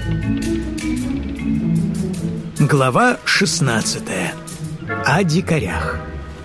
Глава 16. О дикарях.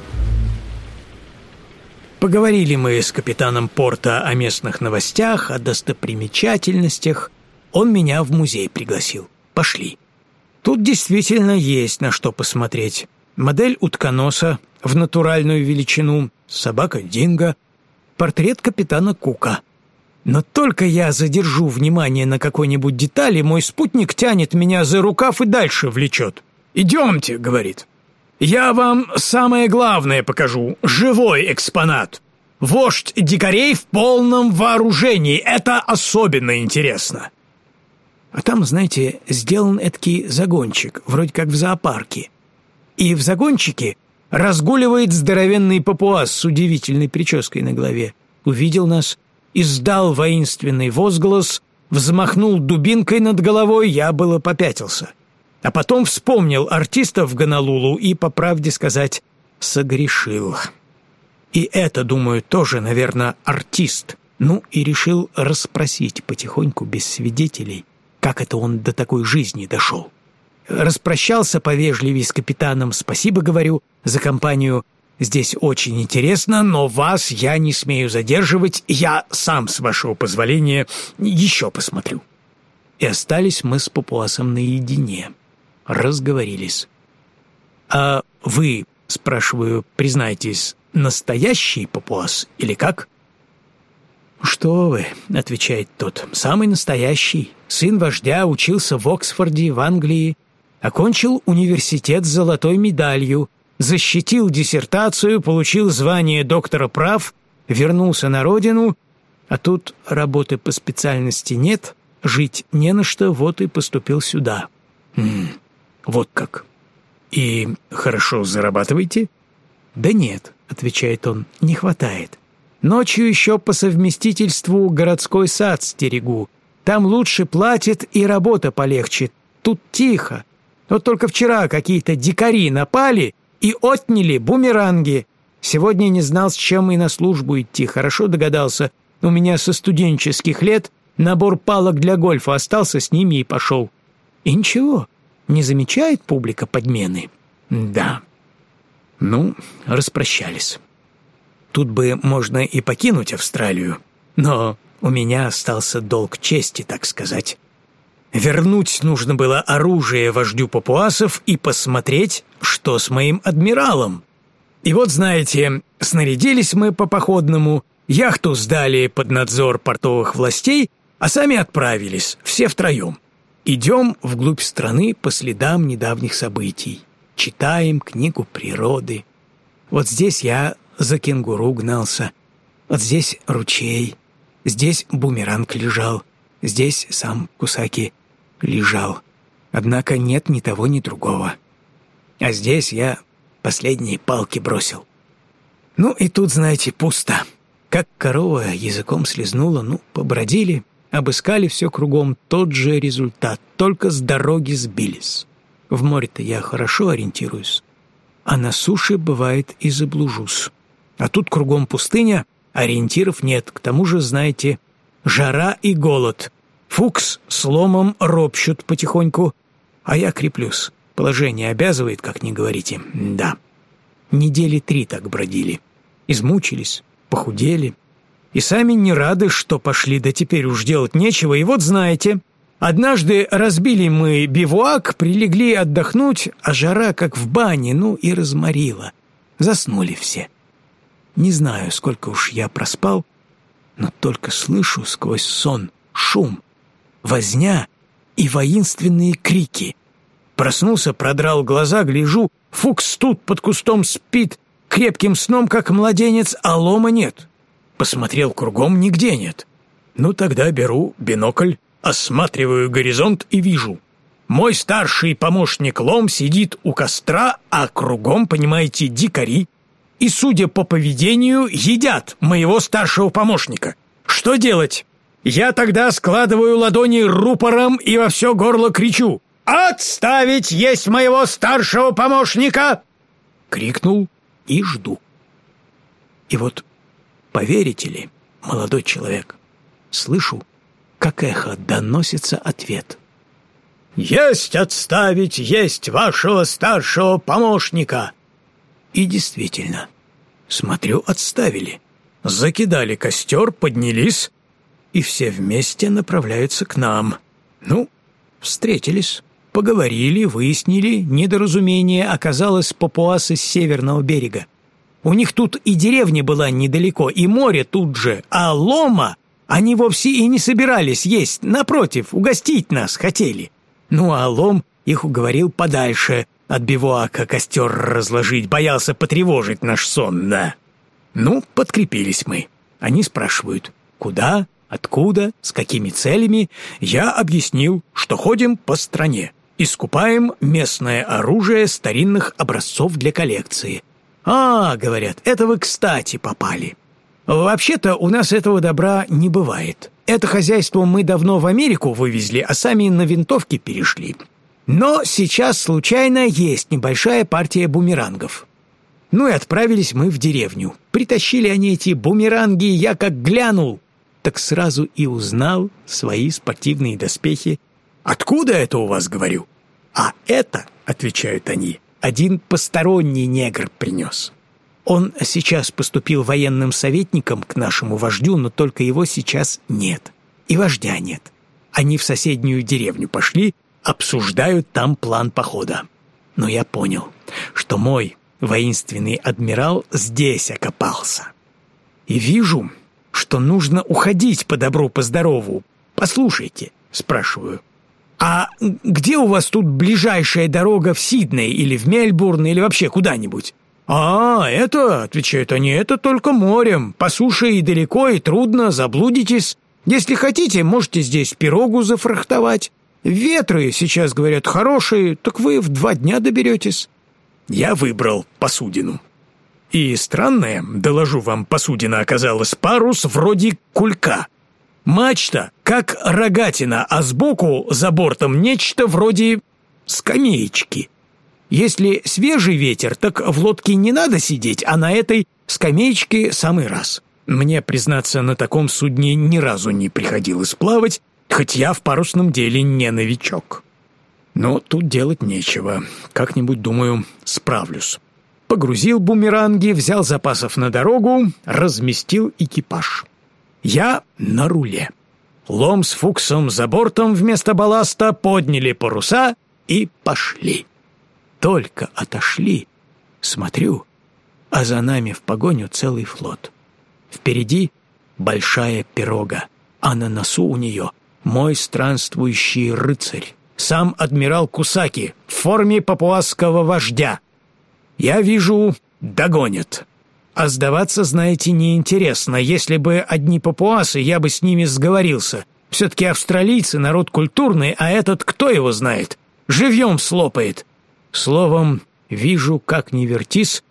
Поговорили мы с капитаном порта о местных новостях, о достопримечательностях. Он меня в музей пригласил. Пошли. Тут действительно есть на что посмотреть. Модель утконоса в натуральную величину, собака Динго, портрет капитана Кука. Но только я задержу внимание на какой-нибудь детали, мой спутник тянет меня за рукав и дальше влечет. «Идемте», — говорит. «Я вам самое главное покажу. Живой экспонат. Вождь дикарей в полном вооружении. Это особенно интересно». А там, знаете, сделан эдакий загончик, вроде как в зоопарке. И в загончике разгуливает здоровенный папуас с удивительной прической на голове. Увидел нас, издал воинственный возглас, взмахнул дубинкой над головой, я было попятился. А потом вспомнил артистов в Гонолулу и, по правде сказать, согрешил. И это, думаю, тоже, наверное, артист. Ну и решил расспросить потихоньку, без свидетелей, как это он до такой жизни дошел. Распрощался повежливее с капитаном, спасибо, говорю, за компанию. Здесь очень интересно, но вас я не смею задерживать, я сам, с вашего позволения, еще посмотрю. И остались мы с папуасом наедине. Разговорились. «А вы, — спрашиваю, — признайтесь, настоящий папуас или как?» «Что вы, — отвечает тот, — самый настоящий. Сын вождя, учился в Оксфорде, в Англии, окончил университет с золотой медалью, защитил диссертацию, получил звание доктора прав, вернулся на родину, а тут работы по специальности нет, жить не на что, вот и поступил сюда». «Вот как. И хорошо зарабатываете?» «Да нет, — отвечает он, — не хватает. Ночью еще по совместительству городской сад стерегу. Там лучше платят и работа полегче. Тут тихо. Вот только вчера какие-то дикари напали и отняли бумеранги. Сегодня не знал, с чем и на службу идти. Хорошо догадался. У меня со студенческих лет набор палок для гольфа остался, с ними и пошел. И ничего, не замечает публика подмены?» «Да». Ну, распрощались. Тут бы можно и покинуть Австралию, но у меня остался долг чести, так сказать. Вернуть нужно было оружие вождю папуасов и посмотреть, что с моим адмиралом. И вот, знаете, снарядились мы по-походному, яхту сдали под надзор портовых властей, а сами отправились, все втроем. Идем вглубь страны по следам недавних событий. Читаем книгу природы. Вот здесь я за кенгуру гнался, вот здесь ручей, здесь бумеранг лежал, здесь сам Кусаки лежал. Однако нет ни того, ни другого. А здесь я последние палки бросил. Ну и тут, знаете, пусто. Как корова языком слезнула, побродили, обыскали все кругом, тот же результат, только с дороги сбились. В море-то я хорошо ориентируюсь, а на суше, бывает, и заблужусь. А тут кругом пустыня, ориентиров нет, к тому же, знаете, жара и голод. Фукс с ломом ропщут потихоньку, а я креплюсь. Положение обязывает, как ни говорите. Да. Недели 3 так бродили. Измучились, похудели. И сами не рады, что пошли, да теперь уж делать нечего. И вот знаете, однажды разбили мы бивуак, прилегли отдохнуть, а жара как в бане, и разморила. Заснули все. Не знаю, сколько уж я проспал, но только слышу сквозь сон шум, возня и воинственные крики. Проснулся, продрал глаза, гляжу, Фукс тут под кустом спит, крепким сном, как младенец, а лома нет. Посмотрел кругом, нигде нет. Тогда беру бинокль, осматриваю горизонт и вижу. Мой старший помощник Лом сидит у костра, а кругом, понимаете, дикари. И, судя по поведению, едят моего старшего помощника. Что делать? Я тогда складываю ладони рупором и во все горло кричу: «Отставить есть моего старшего помощника!» Крикнул и жду. И вот, поверите ли, молодой человек, слышу, как эхо доносится ответ. «Есть отставить, есть вашего старшего помощника!» И действительно, смотрю, отставили. Закидали костер, поднялись, и все вместе направляются к нам. Ну, встретились, поговорили, выяснили. Недоразумение оказалось папуасы с северного берега. У них тут и деревня была недалеко, и море тут же, а лома они вовсе и не собирались есть, напротив, угостить нас хотели. Ну, а лом их уговорил подальше от бивуака костер разложить, боялся потревожить наш сон, да. Ну, подкрепились мы. Они спрашивают, куда, откуда, с какими целями. Я объяснил, что ходим по стране и скупаем местное оружие старинных образцов для коллекции. «А, — говорят, — это вы кстати попали. Вообще-то у нас этого добра не бывает. Это хозяйство мы давно в Америку вывезли, а сами на винтовки перешли. Но сейчас случайно есть небольшая партия бумерангов». Ну и отправились мы в деревню. Притащили они эти бумеранги, я как глянул, так сразу и узнал свои спортивные доспехи. «Откуда это у вас, — говорю?» «А это, — отвечают они, — один посторонний негр принес. Он сейчас поступил военным советником к нашему вождю, но только его сейчас нет. И вождя нет. Они в соседнюю деревню пошли, обсуждают там план похода. Но я понял, что мой воинственный адмирал здесь окопался. И вижу, что нужно уходить по добру, по здорову. Послушайте, — спрашиваю, — а где у вас тут ближайшая дорога в Сидней или в Мельбурн или вообще куда-нибудь? «А, это, — отвечают они, — это только морем. По суше и далеко, и трудно, заблудитесь. Если хотите, можете здесь пирогу зафрахтовать. Ветры сейчас, говорят, хорошие, так вы в 2 дня доберетесь». Я выбрал посудину. И странная, доложу вам, посудина оказалась, парус вроде кулька. Мачта, как рогатина, а сбоку за бортом нечто вроде скамеечки. Если свежий ветер, так в лодке не надо сидеть, а на этой скамеечке самый раз. Мне, признаться, на таком судне ни разу не приходилось плавать, хоть я в парусном деле не новичок. Но тут делать нечего. Как-нибудь, думаю, справлюсь. Погрузил бумеранги, взял запасов на дорогу, разместил экипаж. Я на руле. Лом с Фуксом за бортом вместо балласта подняли паруса и пошли. Только отошли, смотрю, а за нами в погоню целый флот. Впереди большая пирога, а на носу у нее мой странствующий рыцарь, сам адмирал Кусаки в форме папуасского вождя. Я вижу, догонят. А сдаваться, знаете, неинтересно. Если бы одни папуасы, я бы с ними сговорился. Все-таки австралийцы народ культурный, а этот кто его знает? Живьем слопает. Словом, вижу, как ни вертись,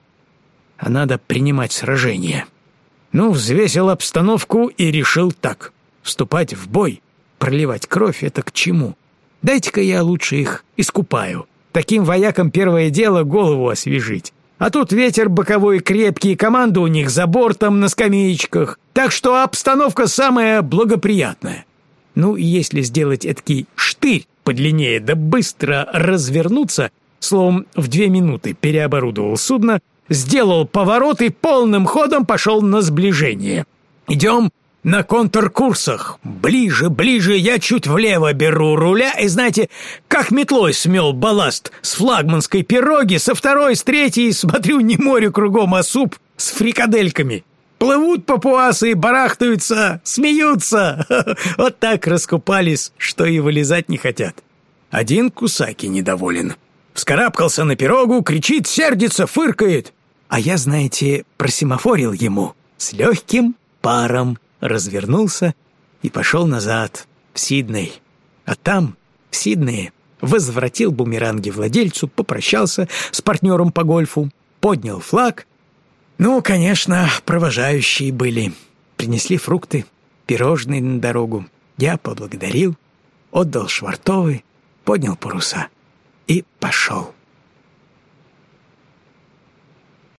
а надо принимать сражение. Ну, взвесил обстановку и решил так. Вступать в бой, проливать кровь — это к чему? Дайте-ка я лучше их искупаю. Таким воякам первое дело голову освежить. А тут ветер боковой крепкий, команда у них за бортом на скамеечках. Так что обстановка самая благоприятная. Ну, и если сделать эдакий штырь подлиннее, да быстро развернуться, словом, в 2 минуты переоборудовал судно, сделал поворот и полным ходом пошел на сближение. Идем на контркурсах. Ближе, ближе, я чуть влево беру руля, и, знаете, как метлой смел балласт с флагманской пироги, со второй, с третьей, смотрю, не море кругом, а суп с фрикадельками. Плывут папуасы, барахтаются, смеются. Вот так раскупались, что и вылезать не хотят. Один Кусаки недоволен. Вскарабкался на пирогу, кричит, сердится, фыркает. А я, знаете, просемафорил ему с легким паром, развернулся и пошел назад, в Сидней. А там, в Сиднее, возвратил бумеранги владельцу, попрощался с партнером по гольфу, поднял флаг. Ну, конечно, провожающие были. Принесли фрукты, пирожные на дорогу. Я поблагодарил, отдал швартовы, поднял паруса и пошел.